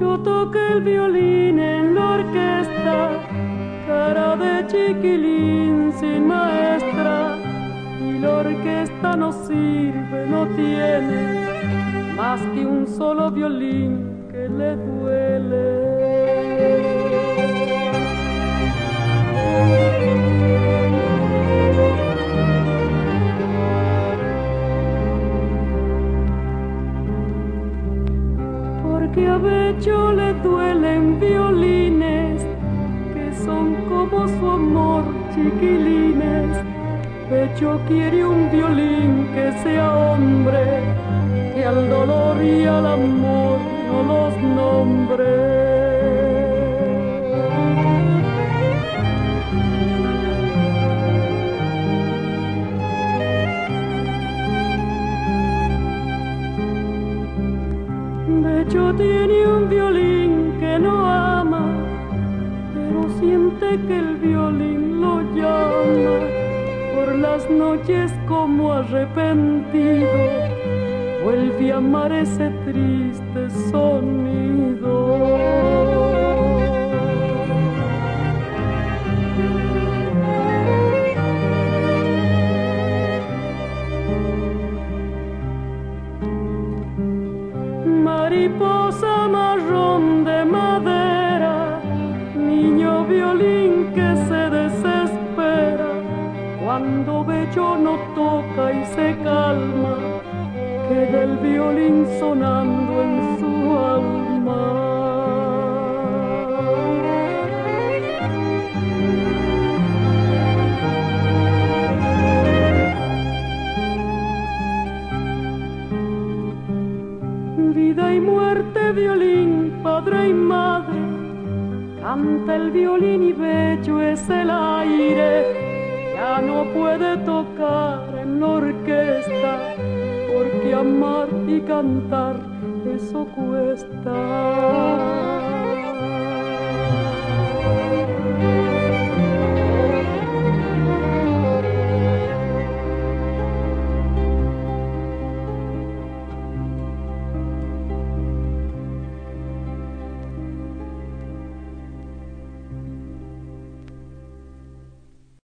Yo toqué el violín en la orquesta, cara de chiquilín sin maestra, y la orquesta no sirve, no tiene más que un solo violín que le duele. Porque a Bello le duelen violines que son como su amor, chiquilines. Bello quiere un violín que sea hombre, que al dolor y al amor no los nombre. Bello tiene un violín que no ama, pero siente que el violín lo llama por las noches como arrepentido. Vuelve a amar ese triste sonido. Mariposa marrón de madera, niño violín que se desespera cuando Bello no toca y se calma, queda el violín sonando en su alma. Vida y muerte, violín, padre y madre, canta el violín y Bello es el aire. Ya no puede tocar en la orquesta, porque amar y cantar eso cuesta.